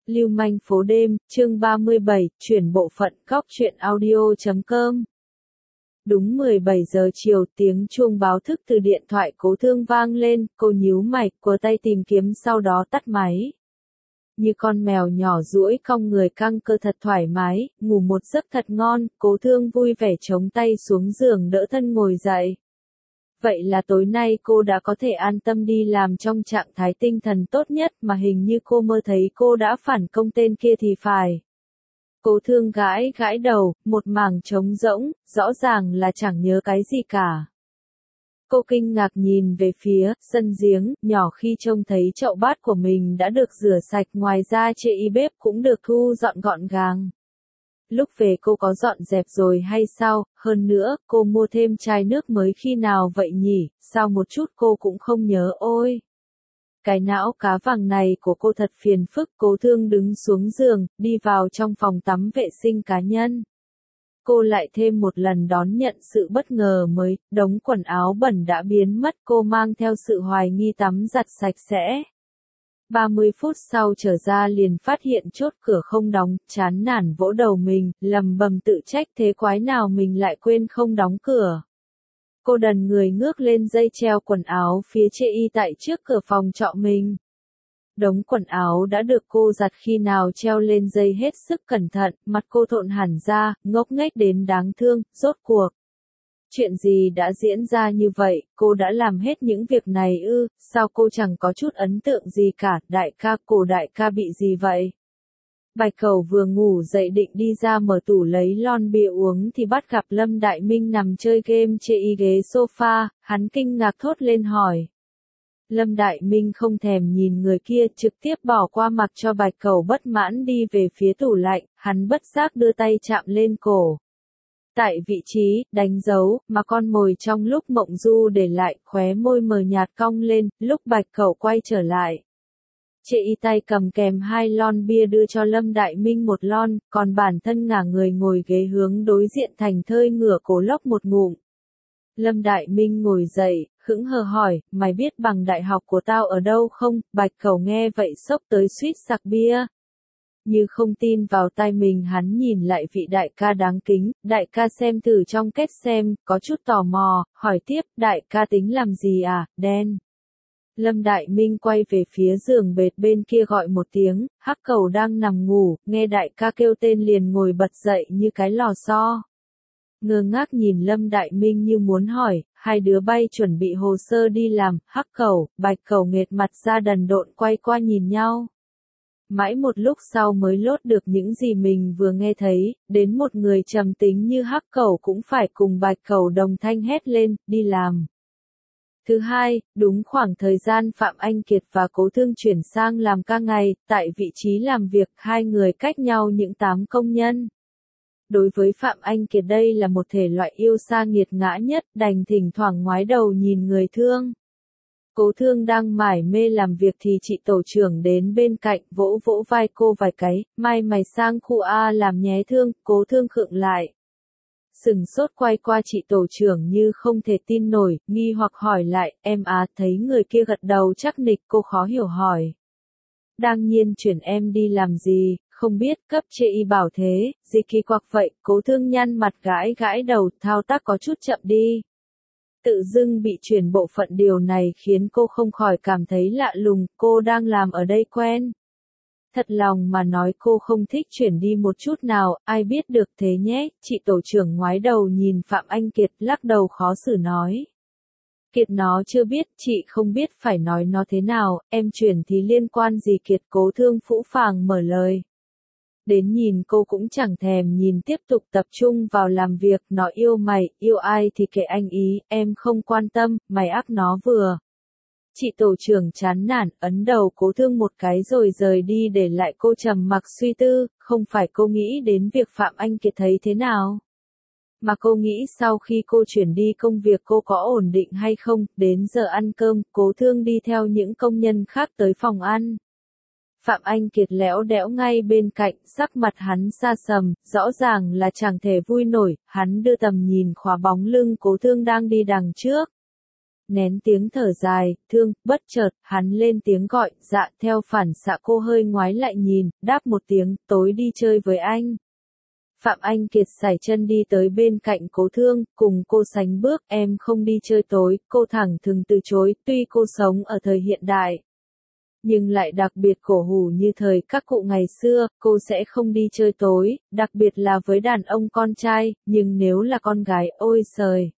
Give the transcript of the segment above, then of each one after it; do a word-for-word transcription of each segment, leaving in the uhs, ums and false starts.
Lưu manh phố đêm, chương ba mươi bảy, chuyển bộ phận Cóc truyện audio chấm com. Đúng mười bảy giờ chiều, tiếng chuông báo thức từ điện thoại Cố Thương vang lên, cô nhíu mày, quờ tay tìm kiếm sau đó tắt máy. Như con mèo nhỏ duỗi cong người căng cơ thật thoải mái, ngủ một giấc thật ngon, Cố Thương vui vẻ chống tay xuống giường đỡ thân ngồi dậy. Vậy là tối nay cô đã có thể an tâm đi làm trong trạng thái tinh thần tốt nhất mà hình như cô mơ thấy cô đã phản công tên kia thì phải. Cố Thương gãi gãi đầu, một mảng trống rỗng, rõ ràng là chẳng nhớ cái gì cả. Cô kinh ngạc nhìn về phía sân giếng, nhỏ khi trông thấy chậu bát của mình đã được rửa sạch, ngoài ra chệ y bếp cũng được thu dọn gọn gàng. Lúc về cô có dọn dẹp rồi hay sao, hơn nữa, cô mua thêm chai nước mới khi nào vậy nhỉ, sao một chút cô cũng không nhớ ôi. Cái não cá vàng này của cô thật phiền phức. Cố Thương đứng xuống giường, đi vào trong phòng tắm vệ sinh cá nhân. Cô lại thêm một lần đón nhận sự bất ngờ mới, đống quần áo bẩn đã biến mất, cô mang theo sự hoài nghi tắm giặt sạch sẽ. ba mươi phút sau trở ra liền phát hiện chốt cửa không đóng, chán nản vỗ đầu mình, lầm bầm tự trách thế quái nào mình lại quên không đóng cửa. Cô đần người ngước lên dây treo quần áo phía chệ y tại trước cửa phòng trọ mình. Đống quần áo đã được cô giặt khi nào treo lên dây hết sức cẩn thận, mặt cô thộn hẳn ra, ngốc nghếch đến đáng thương, rốt cuộc. Chuyện gì đã diễn ra như vậy, cô đã làm hết những việc này ư, sao cô chẳng có chút ấn tượng gì cả, đại ca, cổ đại ca bị gì vậy? Bạch Cẩu vừa ngủ dậy định đi ra mở tủ lấy lon bia uống thì bắt gặp Lâm Đại Minh nằm chơi game chệ y ghế sofa, hắn kinh ngạc thốt lên hỏi. Lâm Đại Minh không thèm nhìn người kia, trực tiếp bỏ qua mặc cho Bạch Cẩu bất mãn đi về phía tủ lạnh, hắn bất giác đưa tay chạm lên cổ. Tại vị trí, đánh dấu, mà con mồi trong lúc mộng du để lại, khóe môi mờ nhạt cong lên, lúc Bạch Cẩu quay trở lại. Chệ y tay cầm kèm hai lon bia đưa cho Lâm Đại Minh một lon, còn bản thân ngả người ngồi ghế hướng đối diện thành thơi ngửa cổ lốc một ngụm. Lâm Đại Minh ngồi dậy, hững hờ hỏi, mày biết bằng đại học của tao ở đâu không? Bạch Cẩu nghe vậy sốc tới suýt sặc bia. Như không tin vào tai mình, hắn nhìn lại vị đại ca đáng kính, đại ca xem thử trong kết xem, có chút tò mò, hỏi tiếp, đại ca tính làm gì à, đen. Lâm Đại Minh quay về phía giường bệt bên kia gọi một tiếng, Hắc Cẩu đang nằm ngủ, nghe đại ca kêu tên liền ngồi bật dậy như cái lò xo. Ngơ ngác nhìn Lâm Đại Minh như muốn hỏi, hai đứa bay chuẩn bị hồ sơ đi làm, Hắc Cẩu, Bạch Cẩu nghệt mặt ra đần độn quay qua nhìn nhau. Mãi một lúc sau mới lốt được những gì mình vừa nghe thấy, đến một người trầm tính như Hắc Cẩu cũng phải cùng Bạch Cẩu đồng thanh hét lên, đi làm. Thứ hai, đúng khoảng thời gian Phạm Anh Kiệt và Cố Thương chuyển sang làm ca ngày, tại vị trí làm việc hai người cách nhau những tám công nhân. Đối với Phạm Anh Kiệt đây là một thể loại yêu sa nghiệt ngã nhất, đành thỉnh thoảng ngoái đầu nhìn người thương. Cố Thương đang mải mê làm việc thì chị tổ trưởng đến bên cạnh vỗ vỗ vai cô vài cái, mai mày sang khu A làm nhé Thương, Cố Thương khựng lại. Sừng sốt quay qua chị tổ trưởng như không thể tin nổi, nghi hoặc hỏi lại, em á, thấy người kia gật đầu chắc nịch, cô khó hiểu hỏi. Đang nhiên chuyển em đi làm gì, không biết, cấp chệ y bảo thế, gì kỳ quặc vậy, Cố Thương nhăn mặt gãi gãi đầu, thao tác có chút chậm đi. Tự dưng bị chuyển bộ phận, điều này khiến cô không khỏi cảm thấy lạ lùng, cô đang làm ở đây quen. Thật lòng mà nói cô không thích chuyển đi một chút nào, ai biết được thế nhé, chị tổ trưởng ngoái đầu nhìn Phạm Anh Kiệt lắc đầu khó xử nói. Kiệt nó chưa biết, chị không biết phải nói nó thế nào, em chuyển thì liên quan gì Kiệt, Cố Thương phũ phàng mở lời. Đến nhìn cô cũng chẳng thèm nhìn, tiếp tục tập trung vào làm việc, nó yêu mày, yêu ai thì kệ anh ý, em không quan tâm, mày ác nó vừa. Chị tổ trưởng chán nản, ấn đầu Cố Thương một cái rồi rời đi để lại cô trầm mặc suy tư, không phải cô nghĩ đến việc Phạm Anh Kiệt thấy thế nào. Mà cô nghĩ sau khi cô chuyển đi công việc cô có ổn định hay không, đến giờ ăn cơm, Cố Thương đi theo những công nhân khác tới phòng ăn. Phạm Anh Kiệt lẽo đẽo ngay bên cạnh, sắc mặt hắn xa sầm, rõ ràng là chẳng thể vui nổi, hắn đưa tầm nhìn khóa bóng lưng Cố Thương đang đi đằng trước. Nén tiếng thở dài, thương, bất chợt, hắn lên tiếng gọi, dạ theo phản xạ cô hơi ngoái lại nhìn, đáp một tiếng, tối đi chơi với anh. Phạm Anh Kiệt sải chân đi tới bên cạnh Cố Thương, cùng cô sánh bước, em không đi chơi tối, cô thẳng thừng từ chối, tuy cô sống ở thời hiện đại. Nhưng lại đặc biệt cổ hủ như thời các cụ ngày xưa, cô sẽ không đi chơi tối, đặc biệt là với đàn ông con trai, nhưng nếu là con gái, ôi trời.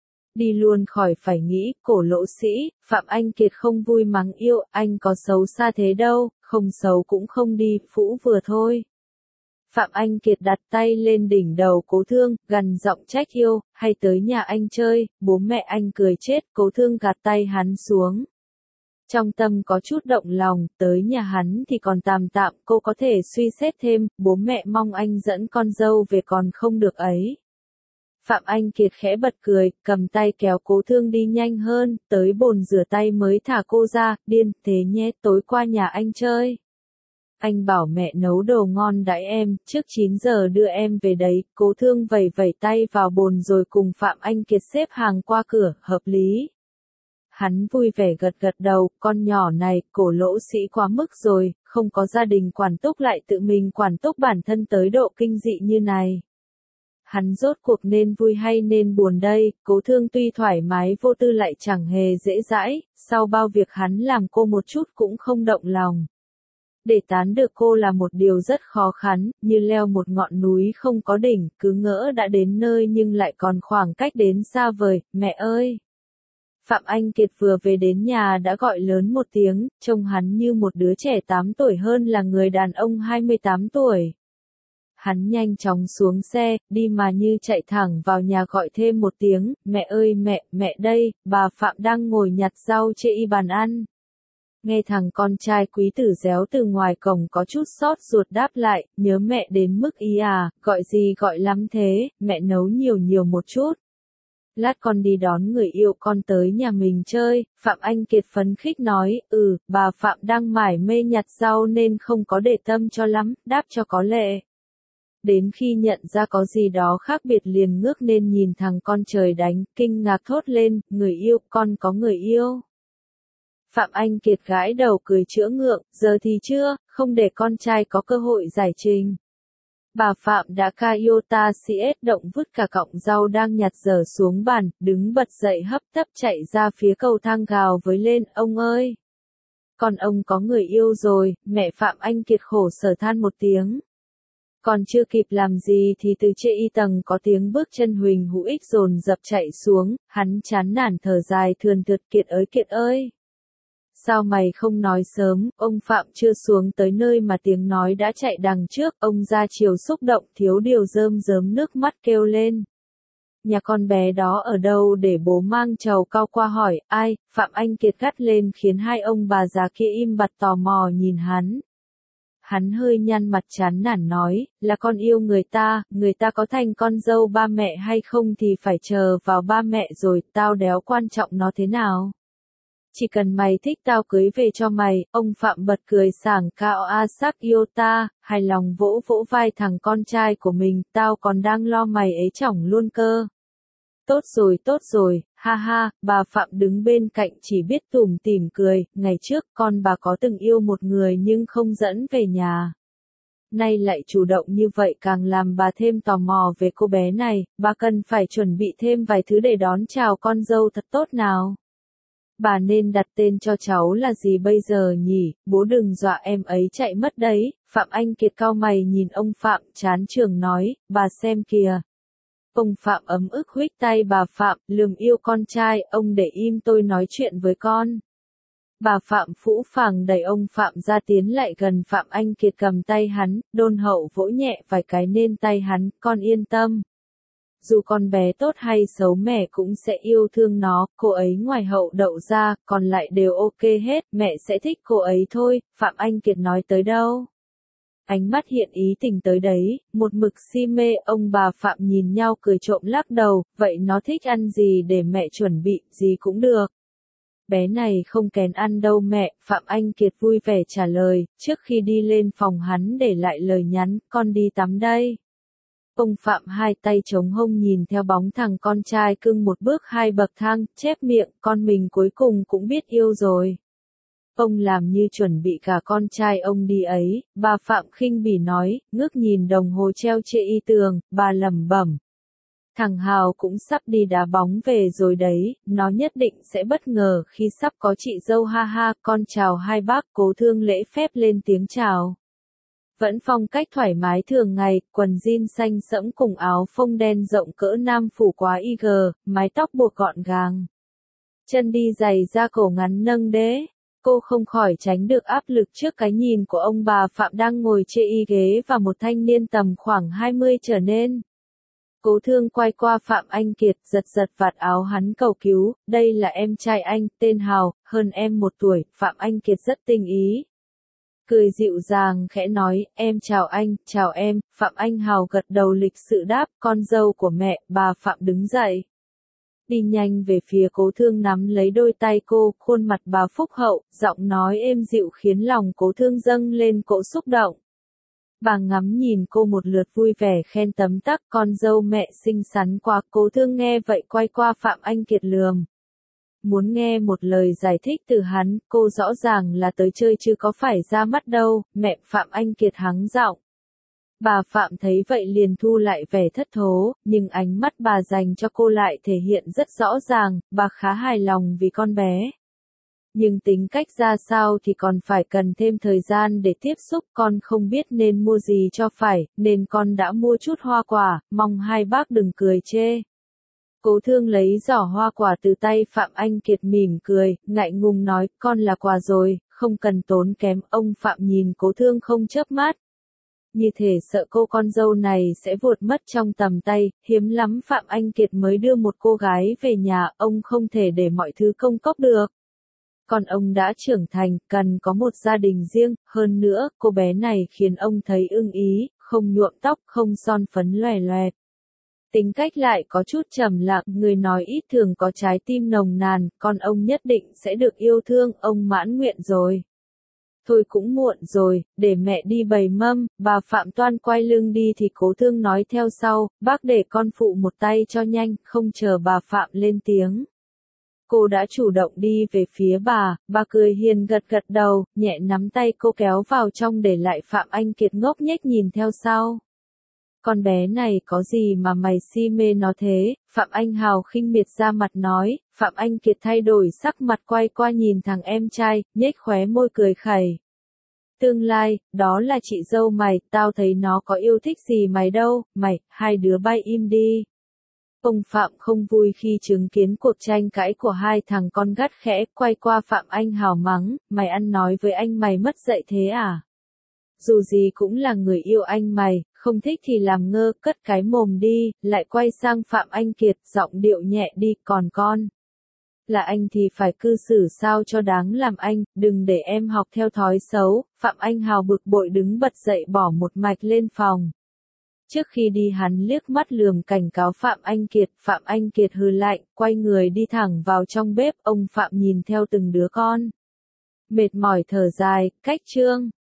Đi luôn khỏi phải nghĩ, cổ lỗ sĩ, Phạm Anh Kiệt không vui mắng yêu, anh có xấu xa thế đâu, không xấu cũng không đi, phũ vừa thôi. Phạm Anh Kiệt đặt tay lên đỉnh đầu Cố Thương, gằn giọng trách yêu, hay tới nhà anh chơi, bố mẹ anh cười chết, Cố Thương gạt tay hắn xuống. Trong tâm có chút động lòng, tới nhà hắn thì còn tạm tạm, cô có thể suy xét thêm, bố mẹ mong anh dẫn con dâu về còn không được ấy. Phạm Anh Kiệt khẽ bật cười, cầm tay kéo Cố Thương đi nhanh hơn, tới bồn rửa tay mới thả cô ra, điên, thế nhé, tối qua nhà anh chơi. Anh bảo mẹ nấu đồ ngon đãi em, trước chín giờ đưa em về đấy, Cố Thương vẩy vẩy tay vào bồn rồi cùng Phạm Anh Kiệt xếp hàng qua cửa, hợp lý. Hắn vui vẻ gật gật đầu, con nhỏ này, cổ lỗ sĩ quá mức rồi, không có gia đình quản túc lại tự mình quản túc bản thân tới độ kinh dị như này. Hắn rốt cuộc nên vui hay nên buồn đây, Cố Thương tuy thoải mái vô tư lại chẳng hề dễ dãi, sau bao việc hắn làm cô một chút cũng không động lòng. Để tán được cô là một điều rất khó khăn, như leo một ngọn núi không có đỉnh, cứ ngỡ đã đến nơi nhưng lại còn khoảng cách đến xa vời, mẹ ơi! Phạm Anh Kiệt vừa về đến nhà đã gọi lớn một tiếng, trông hắn như một đứa trẻ tám tuổi hơn là người đàn ông hai mươi tám tuổi. Hắn nhanh chóng xuống xe, đi mà như chạy thẳng vào nhà gọi thêm một tiếng, mẹ ơi mẹ, mẹ đây, bà Phạm đang ngồi nhặt rau chê y bàn ăn. Nghe thằng con trai quý tử réo từ ngoài cổng có chút xót ruột đáp lại, nhớ mẹ đến mức ý à, gọi gì gọi lắm thế, mẹ nấu nhiều nhiều một chút. Lát con đi đón người yêu con tới nhà mình chơi, Phạm Anh Kiệt phấn khích nói, ừ, bà Phạm đang mải mê nhặt rau nên không có để tâm cho lắm, đáp cho có lệ. Đến khi nhận ra có gì đó khác biệt liền ngước nên nhìn thằng con trời đánh, kinh ngạc thốt lên, người yêu, con có người yêu. Phạm Anh Kiệt gãi đầu cười chữa ngượng, giờ thì chưa, không để con trai có cơ hội giải trình. Bà Phạm đã Toyota xê ét động vứt cả cọng rau đang nhặt dở xuống bàn, đứng bật dậy hấp tấp chạy ra phía cầu thang gào với lên, ông ơi! Con ông có người yêu rồi, mẹ Phạm Anh Kiệt khổ sở than một tiếng. Còn chưa kịp làm gì thì từ trên y tầng có tiếng bước chân Huỳnh Hữu Ích dồn dập chạy xuống, hắn chán nản thở dài thườn thượt, Kiệt ơi Kiệt ơi! Sao mày không nói sớm, ông Phạm chưa xuống tới nơi mà tiếng nói đã chạy đằng trước, ông ra chiều xúc động thiếu điều rơm rớm nước mắt kêu lên. Nhà con bé đó ở đâu để bố mang trầu cao qua hỏi, ai, Phạm Anh Kiệt gắt lên khiến hai ông bà già kia im bặt tò mò nhìn hắn. Hắn hơi nhăn mặt chán nản nói, là con yêu người ta, người ta có thành con dâu ba mẹ hay không thì phải chờ vào ba mẹ rồi, tao đéo quan trọng nó thế nào. Chỉ cần mày thích tao cưới về cho mày, ông Phạm bật cười sảng cao a sắc yêu ta, hài lòng vỗ vỗ vai thằng con trai của mình, tao còn đang lo mày ấy chỏng luôn cơ. Tốt rồi tốt rồi, ha ha, bà Phạm đứng bên cạnh chỉ biết tủm tỉm cười, ngày trước con bà có từng yêu một người nhưng không dẫn về nhà. Nay lại chủ động như vậy càng làm bà thêm tò mò về cô bé này, bà cần phải chuẩn bị thêm vài thứ để đón chào con dâu thật tốt nào. Bà nên đặt tên cho cháu là gì bây giờ nhỉ, bố đừng dọa em ấy chạy mất đấy, Phạm Anh Kiệt cau mày nhìn ông Phạm chán chường nói, bà xem kìa. Ông Phạm ấm ức huých tay bà Phạm, lườm yêu con trai, ông để im tôi nói chuyện với con. Bà Phạm phũ phàng đẩy ông Phạm ra tiến lại gần Phạm Anh Kiệt cầm tay hắn, đôn hậu vỗ nhẹ vài cái lên tay hắn, con yên tâm. Dù con bé tốt hay xấu mẹ cũng sẽ yêu thương nó, cô ấy ngoài hậu đậu ra, còn lại đều ok hết, mẹ sẽ thích cô ấy thôi, Phạm Anh Kiệt nói tới đâu. Ánh mắt hiện ý tình tới đấy, một mực si mê, ông bà Phạm nhìn nhau cười trộm lắc đầu, vậy nó thích ăn gì để mẹ chuẩn bị, gì cũng được. Bé này không kén ăn đâu mẹ, Phạm Anh Kiệt vui vẻ trả lời, trước khi đi lên phòng hắn để lại lời nhắn, con đi tắm đây. Ông Phạm hai tay chống hông nhìn theo bóng thằng con trai cưng một bước hai bậc thang, chép miệng, con mình cuối cùng cũng biết yêu rồi. Ông làm như chuẩn bị cả con trai ông đi ấy, bà Phạm khinh bỉ nói, ngước nhìn đồng hồ treo trên y tường, bà lẩm bẩm. Thằng Hào cũng sắp đi đá bóng về rồi đấy, nó nhất định sẽ bất ngờ khi sắp có chị dâu ha ha, con chào hai bác, Cố Thương lễ phép lên tiếng chào. Vẫn phong cách thoải mái thường ngày, quần jean xanh sẫm cùng áo phông đen rộng cỡ nam phủ quá y gờ, mái tóc buộc gọn gàng. Chân đi giày da cổ ngắn nâng đế. Cô không khỏi tránh được áp lực trước cái nhìn của ông bà Phạm đang ngồi chê y ghế và một thanh niên tầm khoảng hai mươi trở nên. Cố Thương quay qua Phạm Anh Kiệt, giật giật vạt áo hắn cầu cứu, đây là em trai anh, tên Hào, hơn em một tuổi, Phạm Anh Kiệt rất tinh ý. Cười dịu dàng khẽ nói, em chào anh, chào em, Phạm Anh Hào gật đầu lịch sự đáp, con dâu của mẹ, bà Phạm đứng dậy. Đi nhanh về phía Cố Thương nắm lấy đôi tay cô, khuôn mặt bà phúc hậu, giọng nói êm dịu khiến lòng Cố Thương dâng lên cỗ xúc động. Bà ngắm nhìn cô một lượt vui vẻ khen tấm tắc con dâu mẹ xinh xắn quá. Cố Thương nghe vậy quay qua Phạm Anh Kiệt lườm. Muốn nghe một lời giải thích từ hắn, cô rõ ràng là tới chơi chứ có phải ra mắt đâu, mẹ. Phạm Anh Kiệt hắng giọng. Bà Phạm thấy vậy liền thu lại vẻ thất thố, nhưng ánh mắt bà dành cho cô lại thể hiện rất rõ ràng, bà khá hài lòng vì con bé. Nhưng tính cách ra sao thì còn phải cần thêm thời gian để tiếp xúc, con không biết nên mua gì cho phải, nên con đã mua chút hoa quả, mong hai bác đừng cười chê. Cố Thương lấy giỏ hoa quả từ tay Phạm Anh Kiệt mỉm cười, ngại ngùng nói, con là quà rồi, không cần tốn kém. Ông Phạm nhìn Cố Thương không chớp mắt. Như thể sợ cô con dâu này sẽ vụt mất trong tầm tay, hiếm lắm Phạm Anh Kiệt mới đưa một cô gái về nhà, ông không thể để mọi thứ công cốc được. Còn ông đã trưởng thành, cần có một gia đình riêng, hơn nữa, cô bé này khiến ông thấy ưng ý, không nhuộm tóc, không son phấn lòe loẹt. Tính cách lại có chút trầm lặng, người nói ít thường có trái tim nồng nàn, con ông nhất định sẽ được yêu thương, ông mãn nguyện rồi. Thôi cũng muộn rồi, để mẹ đi bày mâm. Bà Phạm toan quay lưng đi thì Cố Thương nói theo sau, bác để con phụ một tay cho nhanh, không chờ bà Phạm lên tiếng. Cô đã chủ động đi về phía bà, bà cười hiền gật gật đầu, nhẹ nắm tay cô kéo vào trong để lại Phạm Anh Kiệt ngốc nghếch nhìn theo sau. Con bé này có gì mà mày si mê nó thế, Phạm Anh Hào khinh miệt ra mặt nói. Phạm Anh Kiệt thay đổi sắc mặt quay qua nhìn thằng em trai, nhếch khóe môi cười khẩy. Tương lai, đó là chị dâu mày, tao thấy nó có yêu thích gì mày đâu, mày, hai đứa bay im đi. Ông Phạm không vui khi chứng kiến cuộc tranh cãi của hai thằng con gắt khẽ, quay qua Phạm Anh Hào mắng, mày ăn nói với anh mày mất dạy thế à? Dù gì cũng là người yêu anh mày, không thích thì làm ngơ, cất cái mồm đi, lại quay sang Phạm Anh Kiệt, giọng điệu nhẹ đi, còn con. Là anh thì phải cư xử sao cho đáng làm anh, đừng để em học theo thói xấu. Phạm Anh Hào bực bội đứng bật dậy bỏ một mạch lên phòng. Trước khi đi hắn liếc mắt lườm cảnh cáo Phạm Anh Kiệt, Phạm Anh Kiệt hừ lạnh, quay người đi thẳng vào trong bếp, ông Phạm nhìn theo từng đứa con. Mệt mỏi thở dài, cách chương.